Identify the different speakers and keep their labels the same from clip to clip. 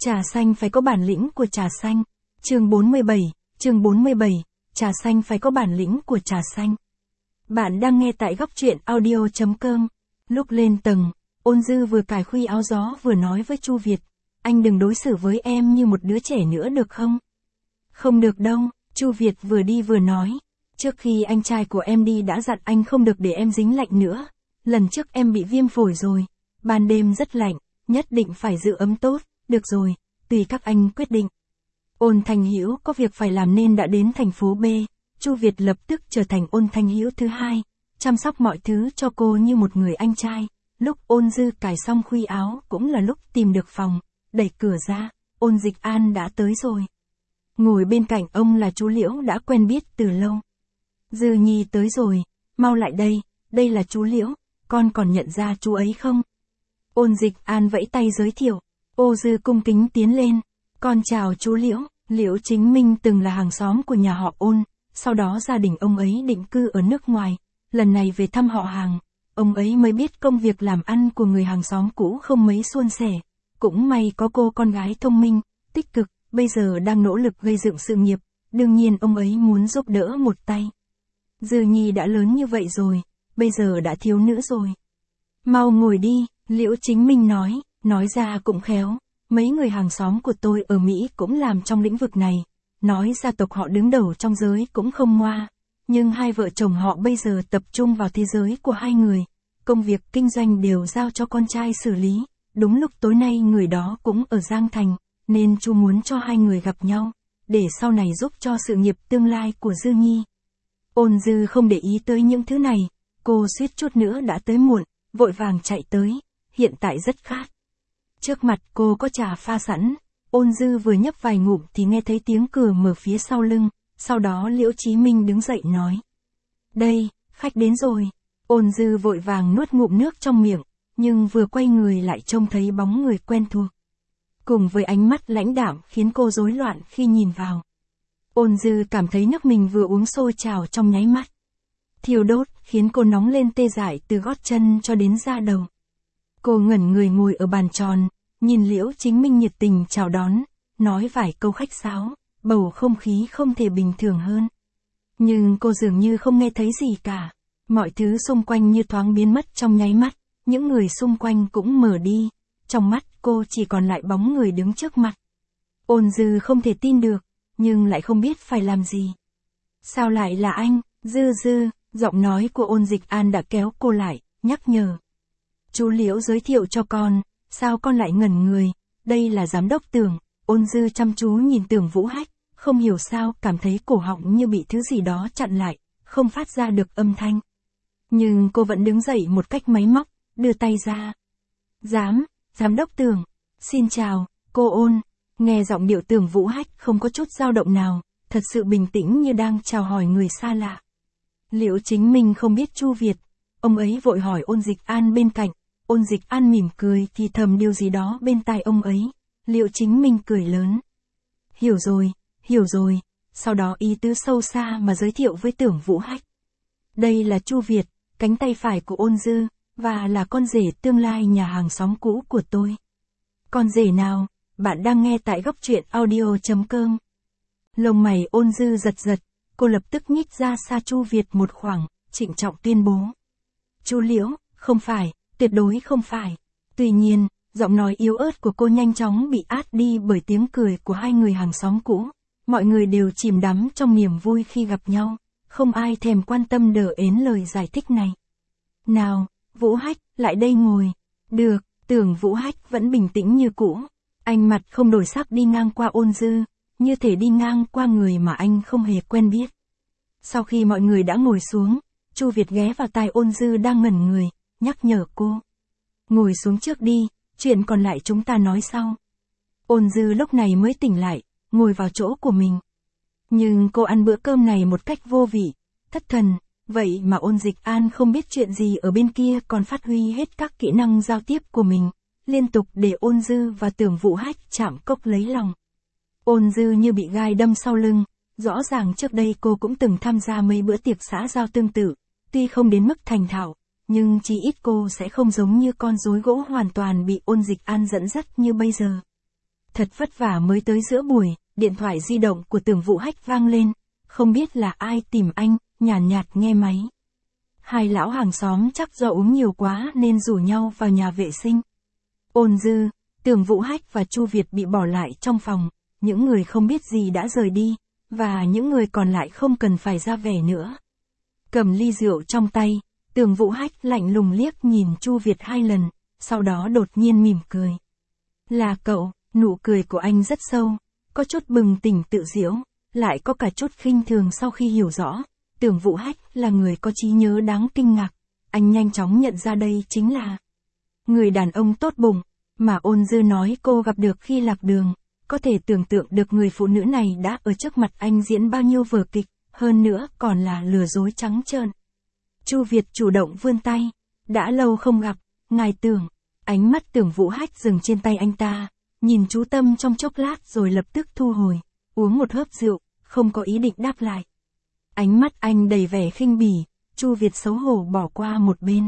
Speaker 1: Trà xanh phải có bản lĩnh của trà xanh. Chương 47, trà xanh phải có bản lĩnh của trà xanh. Bạn đang nghe tại góc truyện audio.com. Lúc lên tầng, Ôn Dư vừa cài khuy áo gió vừa nói với Chu Việt, anh đừng đối xử với em như một đứa trẻ nữa được không? Không được đâu, Chu Việt vừa đi vừa nói, trước khi anh trai của em đi đã dặn anh không được để em dính lạnh nữa. Lần trước em bị viêm phổi rồi, ban đêm rất lạnh, nhất định phải giữ ấm tốt. Được rồi, tùy các anh quyết định. Ôn Thanh Hữu có việc phải làm nên đã đến thành phố B. Chu Việt lập tức trở thành Ôn Thanh Hữu thứ hai, chăm sóc mọi thứ cho cô như một người anh trai. Lúc Ôn Dư cài xong khuy áo cũng là lúc tìm được phòng, đẩy cửa ra, Ôn Dịch An đã tới rồi. Ngồi bên cạnh ông là chú Liễu đã quen biết từ lâu. Dư Nhi tới rồi, mau lại đây là chú Liễu, con còn nhận ra chú ấy không? Ôn Dịch An vẫy tay giới thiệu. Ô Dư cung kính tiến lên, con chào chú Liễu. Liễu Chính Minh từng là hàng xóm của nhà họ Ôn, sau đó gia đình ông ấy định cư ở nước ngoài, lần này về thăm họ hàng, ông ấy mới biết công việc làm ăn của người hàng xóm cũ không mấy suôn sẻ, cũng may có cô con gái thông minh, tích cực, bây giờ đang nỗ lực gây dựng sự nghiệp, đương nhiên ông ấy muốn giúp đỡ một tay. Dư Nhi đã lớn như vậy rồi, bây giờ đã thiếu nữ rồi. Mau ngồi đi, Liễu Chính Minh nói ra cũng khéo, mấy người hàng xóm của tôi ở Mỹ cũng làm trong lĩnh vực này, nói gia tộc họ đứng đầu trong giới cũng không ngoa, nhưng hai vợ chồng họ bây giờ tập trung vào thế giới của hai người, công việc kinh doanh đều giao cho con trai xử lý, đúng lúc tối nay người đó cũng ở Giang Thành, nên Chu muốn cho hai người gặp nhau, để sau này giúp cho sự nghiệp tương lai của Dư Nhi. Ôn Dư không để ý tới những thứ này, cô suýt chút nữa đã tới muộn, vội vàng chạy tới, hiện tại rất khát. Trước mặt cô có trà pha sẵn, Ôn Dư vừa nhấp vài ngụm thì nghe thấy tiếng cửa mở phía sau lưng, sau đó Liễu Chí Minh đứng dậy nói. Đây, khách đến rồi. Ôn Dư vội vàng nuốt ngụm nước trong miệng, nhưng vừa quay người lại trông thấy bóng người quen thuộc. Cùng với ánh mắt lãnh đạm khiến cô rối loạn khi nhìn vào. Ôn Dư cảm thấy nước mình vừa uống sôi trào trong nháy mắt. Thiêu đốt khiến cô nóng lên tê dại từ gót chân cho đến da đầu. Cô ngẩn người ngồi ở bàn tròn, nhìn Liễu Chính Minh nhiệt tình chào đón, nói vài câu khách sáo, bầu không khí không thể bình thường hơn. Nhưng cô dường như không nghe thấy gì cả, mọi thứ xung quanh như thoáng biến mất trong nháy mắt, những người xung quanh cũng mờ đi, trong mắt cô chỉ còn lại bóng người đứng trước mặt. Ôn Dư không thể tin được, nhưng lại không biết phải làm gì. Sao lại là anh, Dư, giọng nói của Ôn Dịch An đã kéo cô lại, nhắc nhở. Chú Liễu giới thiệu cho con, sao con lại ngẩn người, đây là giám đốc Tưởng. Ôn Dư chăm chú nhìn Tưởng Vũ Hách, không hiểu sao cảm thấy cổ họng như bị thứ gì đó chặn lại, không phát ra được âm thanh. Nhưng cô vẫn đứng dậy một cách máy móc, đưa tay ra. Giám đốc Tưởng, xin chào, cô Ôn. Nghe giọng điệu Tưởng Vũ Hách không có chút dao động nào, thật sự bình tĩnh như đang chào hỏi người xa lạ. Liễu Chính Minh không biết Chu Việt, ông ấy vội hỏi Ôn Dịch An bên cạnh. Ôn Dịch An mỉm cười thì thầm điều gì đó bên tai ông ấy. Liễu Chính Minh cười lớn. Hiểu rồi, sau đó ý tứ sâu xa mà giới thiệu với Tưởng Vũ Hách. Đây là Chu Việt, cánh tay phải của Ôn Dư, và là con rể tương lai nhà hàng xóm cũ của tôi. Con rể nào? Bạn đang nghe tại góc truyện audio.com. Lông mày Ôn Dư giật, cô lập tức nhích ra xa Chu Việt một khoảng, trịnh trọng tuyên bố. Chu Liễu, không phải, tuyệt đối không phải. Tuy nhiên, giọng nói yếu ớt của cô nhanh chóng bị át đi bởi tiếng cười của hai người hàng xóm cũ. Mọi người đều chìm đắm trong niềm vui khi gặp nhau, không ai thèm quan tâm đờ ến lời giải thích này. Nào, Vũ Hách, lại đây ngồi. Được, Tưởng Vũ Hách vẫn bình tĩnh như cũ. Anh mặt không đổi sắc đi ngang qua Ôn Dư, như thể đi ngang qua người mà anh không hề quen biết. Sau khi mọi người đã ngồi xuống, Chu Việt ghé vào tai Ôn Dư đang ngẩn người, nhắc nhở cô. Ngồi xuống trước đi, chuyện còn lại chúng ta nói sau. Ôn Dư lúc này mới tỉnh lại, ngồi vào chỗ của mình. Nhưng cô ăn bữa cơm này một cách vô vị, thất thần, vậy mà Ôn Dịch An không biết chuyện gì ở bên kia còn phát huy hết các kỹ năng giao tiếp của mình, liên tục để Ôn Dư và Tưởng Vũ Hách chạm cốc lấy lòng. Ôn Dư như bị gai đâm sau lưng, rõ ràng trước đây cô cũng từng tham gia mấy bữa tiệc xã giao tương tự, tuy không đến mức thành thạo, nhưng chí ít cô sẽ không giống như con rối gỗ hoàn toàn bị Ôn Dịch An dẫn dắt như bây giờ. Thật vất vả mới tới giữa buổi, điện thoại di động của Tưởng Vũ Hách vang lên, không biết là ai tìm anh, nhàn nhạt nghe máy. Hai lão hàng xóm chắc do uống nhiều quá nên rủ nhau vào nhà vệ sinh. Ôn Dư, Tưởng Vũ Hách và Chu Việt bị bỏ lại trong phòng, những người không biết gì đã rời đi, và những người còn lại không cần phải ra vẻ nữa. Cầm ly rượu trong tay, Tưởng Vũ Hách lạnh lùng liếc nhìn Chu Việt 2 lần, sau đó đột nhiên mỉm cười. Là cậu, nụ cười của anh rất sâu, có chút bừng tỉnh tự giễu, lại có cả chút khinh thường sau khi hiểu rõ. Tưởng Vũ Hách là người có trí nhớ đáng kinh ngạc, anh nhanh chóng nhận ra đây chính là người đàn ông tốt bụng, mà Ôn Dư nói cô gặp được khi lạc đường. Có thể tưởng tượng được người phụ nữ này đã ở trước mặt anh diễn bao nhiêu vở kịch, hơn nữa còn là lừa dối trắng trợn. Chu Việt chủ động vươn tay, đã lâu không gặp, ngài Tưởng. Ánh mắt Tưởng Vũ Hách dừng trên tay anh ta, nhìn chú tâm trong chốc lát rồi lập tức thu hồi, uống một hớp rượu, không có ý định đáp lại. Ánh mắt anh đầy vẻ khinh bỉ, Chu Việt xấu hổ bỏ qua một bên.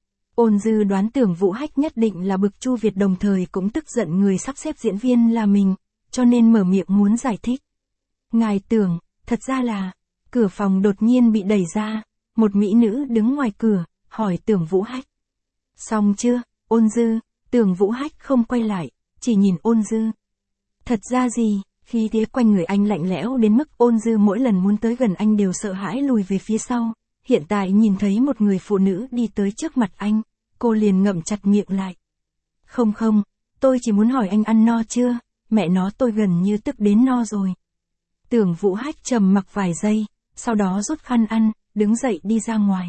Speaker 1: Ôn Dư đoán Tưởng Vũ Hách nhất định là bực Chu Việt, đồng thời cũng tức giận người sắp xếp diễn viên là mình, cho nên mở miệng muốn giải thích. Ngài Tưởng, thật ra là, cửa phòng đột nhiên bị đẩy ra, một mỹ nữ đứng ngoài cửa, hỏi Tưởng Vũ Hách. Xong chưa, Ôn Dư? Tưởng Vũ Hách không quay lại, chỉ nhìn Ôn Dư. Thật ra gì, khi thế quanh người anh lạnh lẽo đến mức Ôn Dư mỗi lần muốn tới gần anh đều sợ hãi lùi về phía sau. Hiện tại nhìn thấy một người phụ nữ đi tới trước mặt anh, cô liền ngậm chặt miệng lại. Không không, tôi chỉ muốn hỏi anh ăn no chưa, mẹ nó tôi gần như tức đến no rồi. Tưởng Vũ Hách trầm mặc vài giây, sau đó rút khăn ăn, đứng dậy đi ra ngoài.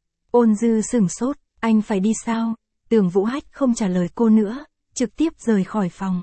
Speaker 1: Ôn Dư sửng sốt, anh phải đi sao? Tưởng Vũ Hách không trả lời cô nữa, trực tiếp rời khỏi phòng.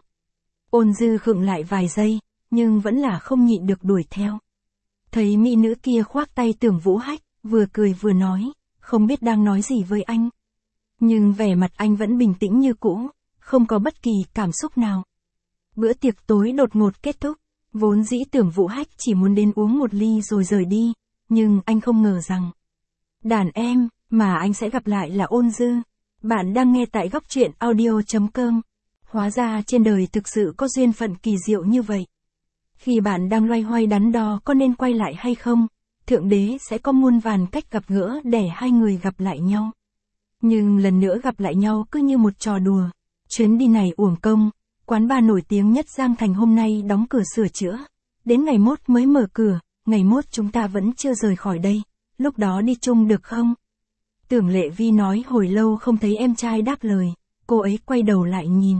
Speaker 1: Ôn Dư khựng lại vài giây, nhưng vẫn là không nhịn được đuổi theo. Thấy mỹ nữ kia khoác tay Tưởng Vũ Hách, vừa cười vừa nói, không biết đang nói gì với anh. Nhưng vẻ mặt anh vẫn bình tĩnh như cũ, không có bất kỳ cảm xúc nào. Bữa tiệc tối đột ngột kết thúc, vốn dĩ Tưởng Vũ Hách chỉ muốn đến uống một ly rồi rời đi, nhưng anh không ngờ rằng đàn em mà anh sẽ gặp lại là Ôn Dư. Bạn đang nghe tại góc truyện audio.com. Hóa ra trên đời thực sự có duyên phận kỳ diệu như vậy. Khi bạn đang loay hoay đắn đo có nên quay lại hay không, Thượng Đế sẽ có muôn vàn cách gặp gỡ để hai người gặp lại nhau. Nhưng lần nữa gặp lại nhau cứ như một trò đùa. Chuyến đi này uổng công, quán bar nổi tiếng nhất Giang Thành hôm nay đóng cửa sửa chữa. Đến ngày mốt mới mở cửa, ngày mốt chúng ta vẫn chưa rời khỏi đây, lúc đó đi chung được không? Tưởng Lệ Vi nói hồi lâu không thấy em trai đáp lời, cô ấy quay đầu lại nhìn.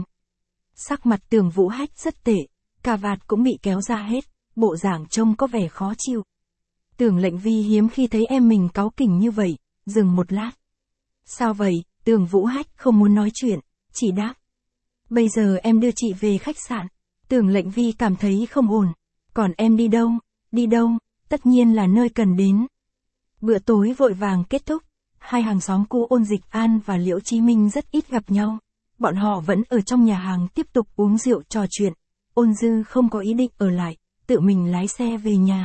Speaker 1: Sắc mặt Tưởng Vũ Hách rất tệ, cà vạt cũng bị kéo ra hết, bộ dạng trông có vẻ khó chịu. Tưởng Lệnh Vi hiếm khi thấy em mình cáu kỉnh như vậy, dừng một lát. Sao vậy? Tưởng Vũ Hách không muốn nói chuyện, chỉ đáp. Bây giờ em đưa chị về khách sạn. Tưởng Lệnh Vi cảm thấy không ổn. Còn em đi đâu? Đi đâu? Tất nhiên là nơi cần đến. Bữa tối vội vàng kết thúc. Hai hàng xóm cũ Ôn Dịch An và Liễu Chí Minh rất ít gặp nhau. Bọn họ vẫn ở trong nhà hàng tiếp tục uống rượu trò chuyện. Ôn Dư không có ý định ở lại, tự mình lái xe về nhà.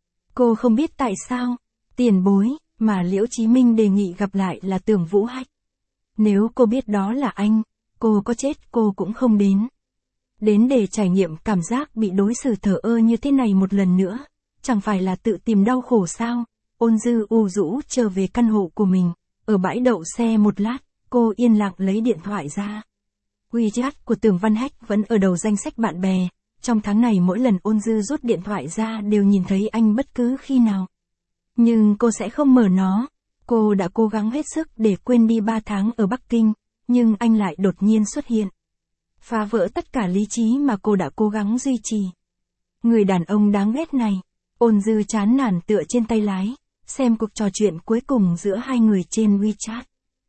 Speaker 1: Cô không biết tại sao, tiền bối, mà Liễu Chí Minh đề nghị gặp lại là Tưởng Vũ Hách. Nếu cô biết đó là anh, cô có chết cô cũng không đến. Đến để trải nghiệm cảm giác bị đối xử thờ ơ như thế này một lần nữa, chẳng phải là tự tìm đau khổ sao? Ôn Dư u rũ trở về căn hộ của mình, ở bãi đậu xe một lát, cô yên lặng lấy điện thoại ra. WeChat của Tưởng Văn Hách vẫn ở đầu danh sách bạn bè, trong tháng này mỗi lần Ôn Dư rút điện thoại ra đều nhìn thấy anh bất cứ khi nào. Nhưng cô sẽ không mở nó, cô đã cố gắng hết sức để quên đi 3 tháng ở Bắc Kinh, nhưng anh lại đột nhiên xuất hiện. Phá vỡ tất cả lý trí mà cô đã cố gắng duy trì. Người đàn ông đáng ghét này, Ôn Dư chán nản tựa trên tay lái, xem cuộc trò chuyện cuối cùng giữa hai người trên WeChat.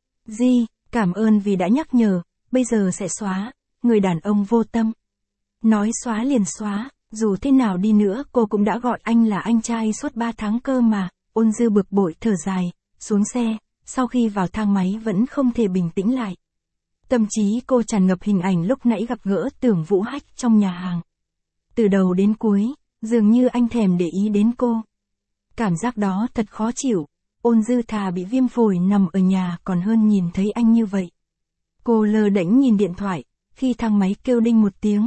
Speaker 1: Di, cảm ơn vì đã nhắc nhở, bây giờ sẽ xóa, người đàn ông vô tâm. Nói xóa liền xóa, dù thế nào đi nữa cô cũng đã gọi anh là anh trai suốt 3 tháng cơ mà. Ôn Dư bực bội thở dài, xuống xe, sau khi vào thang máy vẫn không thể bình tĩnh lại. Tâm trí cô tràn ngập hình ảnh lúc nãy gặp gỡ Tưởng Vũ Hách trong nhà hàng. Từ đầu đến cuối, dường như anh thèm để ý đến cô. Cảm giác đó thật khó chịu, Ôn Dư thà bị viêm phổi nằm ở nhà còn hơn nhìn thấy anh như vậy. Cô lơ đễnh nhìn điện thoại, khi thang máy kêu đinh một tiếng,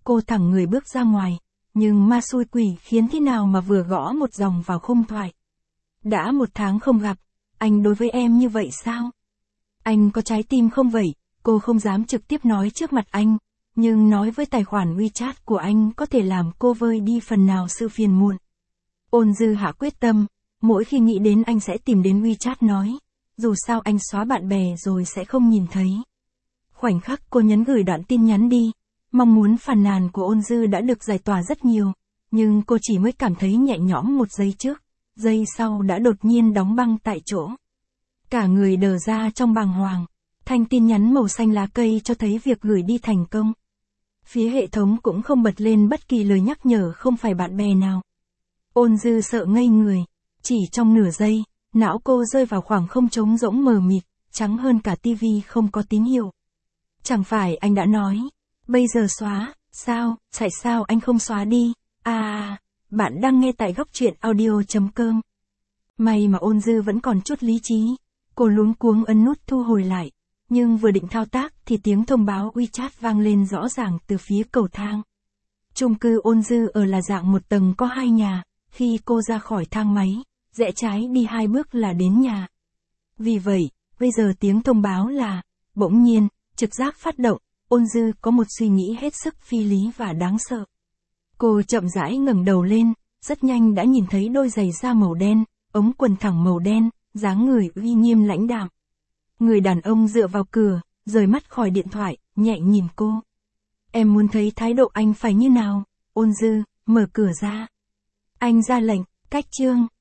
Speaker 1: cô thẳng người bước ra ngoài, nhưng ma xui quỷ khiến thế nào mà vừa gõ một dòng vào khung thoại. Đã 1 tháng không gặp, anh đối với em như vậy sao? Anh có trái tim không vậy? Cô không dám trực tiếp nói trước mặt anh, nhưng nói với tài khoản WeChat của anh có thể làm cô vơi đi phần nào sự phiền muộn. Ôn Dư hạ quyết tâm, mỗi khi nghĩ đến anh sẽ tìm đến WeChat nói, dù sao anh xóa bạn bè rồi sẽ không nhìn thấy. Khoảnh khắc cô nhấn gửi đoạn tin nhắn đi, mong muốn phàn nàn của Ôn Dư đã được giải tỏa rất nhiều, nhưng cô chỉ mới cảm thấy nhẹ nhõm 1 giây trước, giây sau đã đột nhiên đóng băng tại chỗ. Cả người đờ ra trong bàng hoàng, thanh tin nhắn màu xanh lá cây cho thấy việc gửi đi thành công. Phía hệ thống cũng không bật lên bất kỳ lời nhắc nhở không phải bạn bè nào. Ôn Dư sợ ngây người, chỉ trong nửa giây, não cô rơi vào khoảng không trống rỗng mờ mịt, trắng hơn cả tivi không có tín hiệu. Chẳng phải anh đã nói, bây giờ xóa, sao, tại sao anh không xóa đi? Bạn đang nghe tại góc truyện audio.com. May mà Ôn Dư vẫn còn chút lý trí, cô luống cuống ấn nút thu hồi lại, nhưng vừa định thao tác thì tiếng thông báo WeChat vang lên rõ ràng từ phía cầu thang. Chung cư Ôn Dư ở là dạng 1 tầng có 2 nhà, khi cô ra khỏi thang máy, rẽ trái đi 2 bước là đến nhà. Vì vậy, bây giờ tiếng thông báo là, bỗng nhiên, trực giác phát động, Ôn Dư có một suy nghĩ hết sức phi lý và đáng sợ. Cô chậm rãi ngẩng đầu lên, rất nhanh đã nhìn thấy đôi giày da màu đen, ống quần thẳng màu đen, dáng người uy nghiêm lãnh đạm. Người đàn ông dựa vào cửa, rời mắt khỏi điện thoại, nhẹ nhìn cô. Em muốn thấy thái độ anh phải như nào? Ôn Dư, mở cửa ra. Anh ra lệnh, cách chương.